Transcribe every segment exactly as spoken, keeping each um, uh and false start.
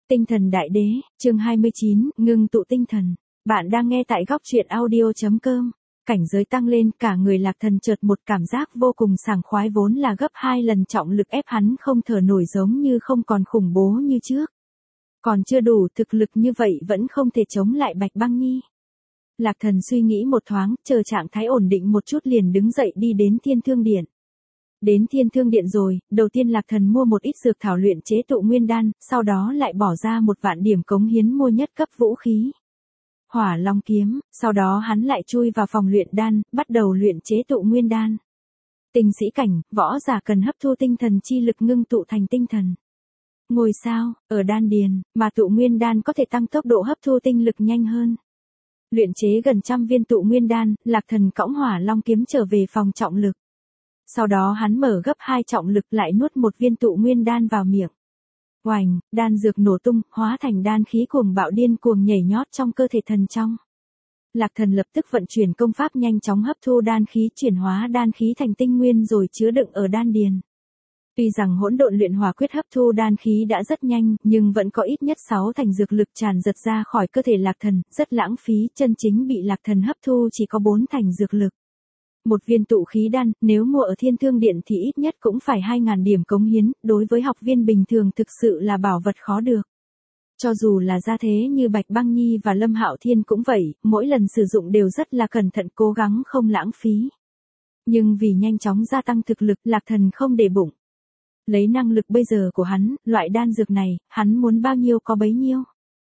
Tinh thần đại đế, chương hai mươi chín, ngưng tụ tinh thần. Bạn đang nghe tại góc truyện audio chấm com. Cảnh giới tăng lên, cả người Lạc Thần chợt một cảm giác vô cùng sảng khoái, vốn là gấp hai lần trọng lực ép hắn không thở nổi, giống như không còn khủng bố như trước. Còn chưa đủ thực lực như vậy vẫn không thể chống lại Bạch Băng Nhi. Lạc Thần suy nghĩ một thoáng, chờ trạng thái ổn định một chút liền đứng dậy đi đến Thiên Thương Điện. Đến Thiên Thương Điện rồi, đầu tiên Lạc Thần mua một ít dược thảo luyện chế tụ nguyên đan, sau đó lại bỏ ra một vạn điểm cống hiến mua nhất cấp vũ khí Hỏa Long kiếm, sau đó hắn lại chui vào phòng luyện đan, bắt đầu luyện chế tụ nguyên đan. Tinh sĩ cảnh, võ giả cần hấp thu tinh thần chi lực ngưng tụ thành tinh thần ngôi sao ở đan điền, mà tụ nguyên đan có thể tăng tốc độ hấp thu tinh lực nhanh hơn. Luyện chế gần trăm viên tụ nguyên đan, Lạc Thần cõng Hỏa Long kiếm trở về phòng trọng lực. Sau đó hắn mở gấp hai trọng lực lại nuốt một viên tụ nguyên đan vào miệng. Oành, đan dược nổ tung, hóa thành đan khí cuồng bạo điên cuồng nhảy nhót trong cơ thể thần trong. Lạc Thần lập tức vận chuyển công pháp nhanh chóng hấp thu đan khí, chuyển hóa đan khí thành tinh nguyên rồi chứa đựng ở đan điền. Tuy rằng hỗn độn luyện hỏa quyết hấp thu đan khí đã rất nhanh, nhưng vẫn có ít nhất sáu thành dược lực tràn giật ra khỏi cơ thể Lạc Thần, rất lãng phí, chân chính bị Lạc Thần hấp thu chỉ có bốn thành dược lực. Một viên tụ khí đan, nếu mua ở Thiên Thương Điện thì ít nhất cũng phải hai nghìn điểm cống hiến, đối với học viên bình thường thực sự là bảo vật khó được. Cho dù là gia thế như Bạch Băng Nhi và Lâm Hạo Thiên cũng vậy, mỗi lần sử dụng đều rất là cẩn thận, cố gắng không lãng phí. Nhưng vì nhanh chóng gia tăng thực lực, Lạc Thần không để bụng. Lấy năng lực bây giờ của hắn, loại đan dược này, hắn muốn bao nhiêu có bấy nhiêu.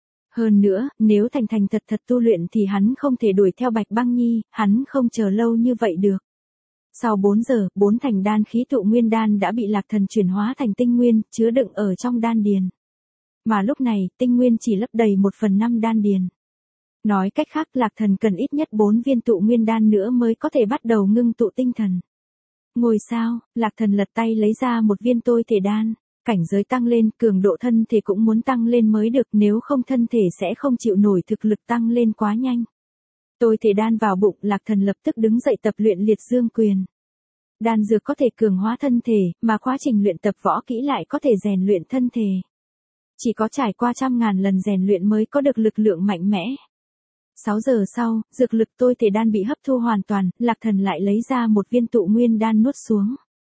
Hơn nữa, nếu thành thành thật thật tu luyện thì hắn không thể đuổi theo Bạch Băng Nhi, hắn không chờ lâu như vậy được. Sau bốn giờ, bốn thành đan khí tụ nguyên đan đã bị Lạc Thần chuyển hóa thành tinh nguyên, chứa đựng ở trong đan điền. Mà lúc này, tinh nguyên chỉ lấp đầy một phần năm đan điền. Nói cách khác, Lạc Thần cần ít nhất bốn viên tụ nguyên đan nữa mới có thể bắt đầu ngưng tụ tinh thần ngôi sao. Lạc Thần lật tay lấy ra một viên tôi thể đan. Cảnh giới tăng lên, cường độ thân thể cũng muốn tăng lên mới được, nếu không thân thể sẽ không chịu nổi thực lực tăng lên quá nhanh. Tôi thể đan vào bụng, Lạc Thần lập tức đứng dậy tập luyện liệt dương quyền. Đan dược có thể cường hóa thân thể, mà quá trình luyện tập võ kỹ lại có thể rèn luyện thân thể. Chỉ có trải qua trăm ngàn lần rèn luyện mới có được lực lượng mạnh mẽ. sáu giờ sau, dược lực tôi thể đan bị hấp thu hoàn toàn, Lạc Thần lại lấy ra một viên tụ nguyên đan nuốt xuống.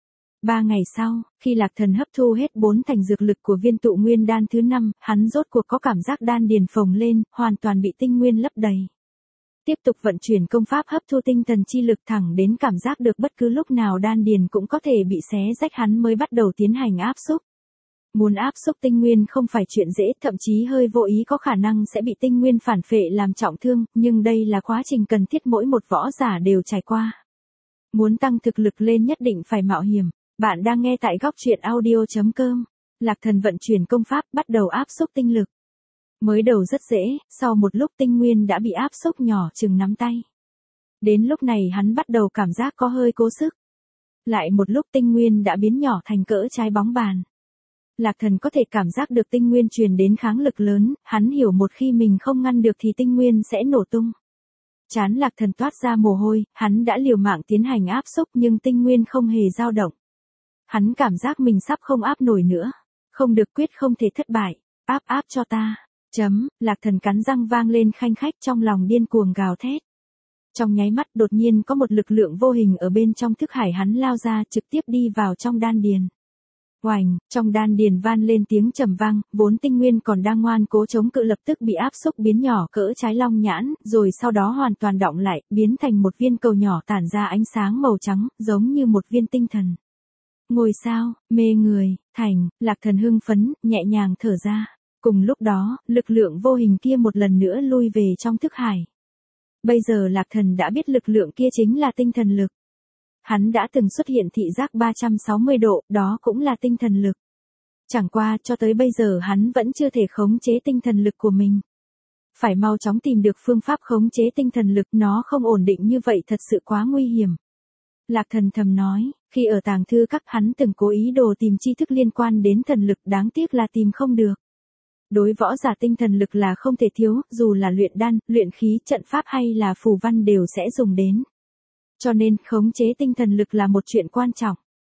Ba ngày sau, khi Lạc Thần hấp thu hết bốn thành dược lực của viên tụ nguyên đan thứ năm, hắn rốt cuộc có cảm giác đan điền phồng lên, hoàn toàn bị tinh nguyên lấp đầy. Tiếp tục vận chuyển công pháp hấp thu tinh thần chi lực thẳng đến cảm giác được bất cứ lúc nào đan điền cũng có thể bị xé rách, hắn mới bắt đầu tiến hành áp xúc. Muốn áp xúc tinh nguyên không phải chuyện dễ, thậm chí hơi vô ý có khả năng sẽ bị tinh nguyên phản phệ làm trọng thương, nhưng đây là quá trình cần thiết mỗi một võ giả đều trải qua. Muốn tăng thực lực lên nhất định phải mạo hiểm. Bạn đang nghe tại góc truyện audio chấm com. Lạc Thần vận chuyển công pháp bắt đầu áp xúc tinh lực. Mới đầu rất dễ, sau một lúc tinh nguyên đã bị áp xúc nhỏ chừng nắm tay. Đến lúc này hắn bắt đầu cảm giác có hơi cố sức. Lại một lúc tinh nguyên đã biến nhỏ thành cỡ trái bóng bàn. Lạc Thần có thể cảm giác được tinh nguyên truyền đến kháng lực lớn, hắn hiểu một khi mình không ngăn được thì tinh nguyên sẽ nổ tung. Trán Lạc Thần toát ra mồ hôi, hắn đã liều mạng tiến hành áp xúc nhưng tinh nguyên không hề dao động. Hắn cảm giác mình sắp không áp nổi nữa. Không được, quyết không thể thất bại. Áp áp cho ta. Chấm, Lạc Thần cắn răng vang lên khanh khách, trong lòng điên cuồng gào thét. Trong nháy mắt đột nhiên có một lực lượng vô hình ở bên trong thức hải hắn lao ra, trực tiếp đi vào trong đan điền. Oành, trong đan điền van lên tiếng trầm vang, vốn tinh nguyên còn đang ngoan cố chống cự lập tức bị áp xúc biến nhỏ cỡ trái long nhãn, rồi sau đó hoàn toàn đọng lại, biến thành một viên cầu nhỏ tản ra ánh sáng màu trắng, giống như một viên tinh thần ngôi sao. Mê người, thành, Lạc Thần hưng phấn, nhẹ nhàng thở ra. Cùng lúc đó, lực lượng vô hình kia một lần nữa lui về trong thức hải. Bây giờ Lạc Thần đã biết lực lượng kia chính là tinh thần lực. Hắn đã từng xuất hiện thị giác ba trăm sáu mươi độ, đó cũng là tinh thần lực. Chẳng qua, cho tới bây giờ hắn vẫn chưa thể khống chế tinh thần lực của mình. Phải mau chóng tìm được phương pháp khống chế tinh thần lực, nó không ổn định như vậy thật sự quá nguy hiểm. Lạc Thần thầm nói, khi ở tàng thư các hắn từng cố ý đồ tìm tri thức liên quan đến thần lực, đáng tiếc là tìm không được. Đối võ giả tinh thần lực là không thể thiếu, dù là luyện đan, luyện khí, trận pháp hay là phù văn đều sẽ dùng đến. Cho nên khống chế tinh thần lực là một chuyện quan trọng.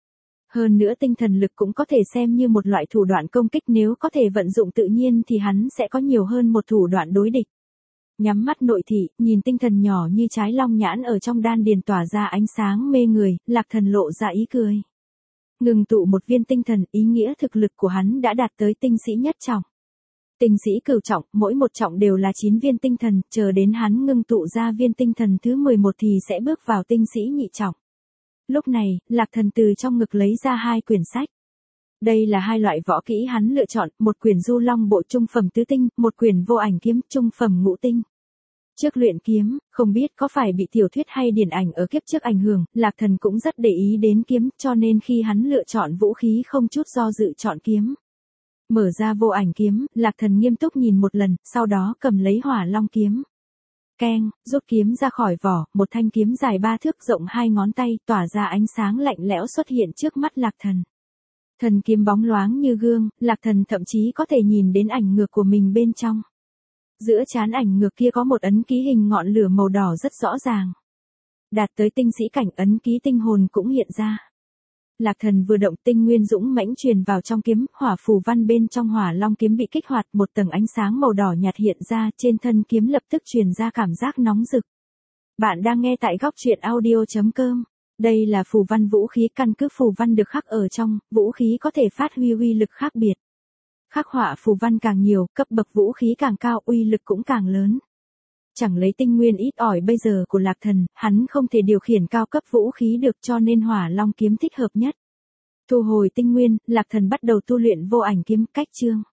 Hơn nữa tinh thần lực cũng có thể xem như một loại thủ đoạn công kích, nếu có thể vận dụng tự nhiên thì hắn sẽ có nhiều hơn một thủ đoạn đối địch. Nhắm mắt nội thị, nhìn tinh thần nhỏ như trái long nhãn ở trong đan điền tỏa ra ánh sáng mê người, Lạc Thần lộ ra ý cười. Ngừng tụ một viên tinh thần, ý nghĩa thực lực của hắn đã đạt tới tinh sĩ nhất trọng. Tinh sĩ cửu trọng, mỗi một trọng đều là chín viên tinh thần, chờ đến hắn ngưng tụ ra viên tinh thần thứ mười một thì sẽ bước vào tinh sĩ nhị trọng. Lúc này, Lạc Thần từ trong ngực lấy ra hai quyển sách. Đây là hai loại võ kỹ hắn lựa chọn, một quyển Du Long Bộ trung phẩm tứ tinh, một quyển Vô Ảnh Kiếm trung phẩm ngũ tinh. Trước luyện kiếm, không biết có phải bị tiểu thuyết hay điển ảnh ở kiếp trước ảnh hưởng, Lạc Thần cũng rất để ý đến kiếm, cho nên khi hắn lựa chọn vũ khí không chút do dự chọn kiếm. Mở ra Vô Ảnh Kiếm, Lạc Thần nghiêm túc nhìn một lần, sau đó cầm lấy Hỏa Long Kiếm. Keng, rút kiếm ra khỏi vỏ, một thanh kiếm dài ba thước rộng hai ngón tay, tỏa ra ánh sáng lạnh lẽo xuất hiện trước mắt Lạc Thần. Thần kiếm bóng loáng như gương, Lạc Thần thậm chí có thể nhìn đến ảnh ngược của mình bên trong. Giữa trán ảnh ngược kia có một ấn ký hình ngọn lửa màu đỏ rất rõ ràng. Đạt tới tinh sĩ cảnh, ấn ký tinh hồn cũng hiện ra. Lạc Thần vừa động, tinh nguyên dũng mãnh truyền vào trong kiếm, hỏa phù văn bên trong Hỏa Long Kiếm bị kích hoạt, một tầng ánh sáng màu đỏ nhạt hiện ra, trên thân kiếm lập tức truyền ra cảm giác nóng rực. Bạn đang nghe tại góc truyện audio chấm com. Đây là phù văn vũ khí, căn cứ phù văn được khắc ở trong, vũ khí có thể phát huy uy lực khác biệt. Khắc họa phù văn càng nhiều, cấp bậc vũ khí càng cao, uy lực cũng càng lớn. Chẳng lấy tinh nguyên ít ỏi bây giờ của Lạc Thần, hắn không thể điều khiển cao cấp vũ khí được, cho nên Hỏa Long Kiếm thích hợp nhất. Thu hồi tinh nguyên, Lạc Thần bắt đầu tu luyện Vô Ảnh Kiếm cách chương.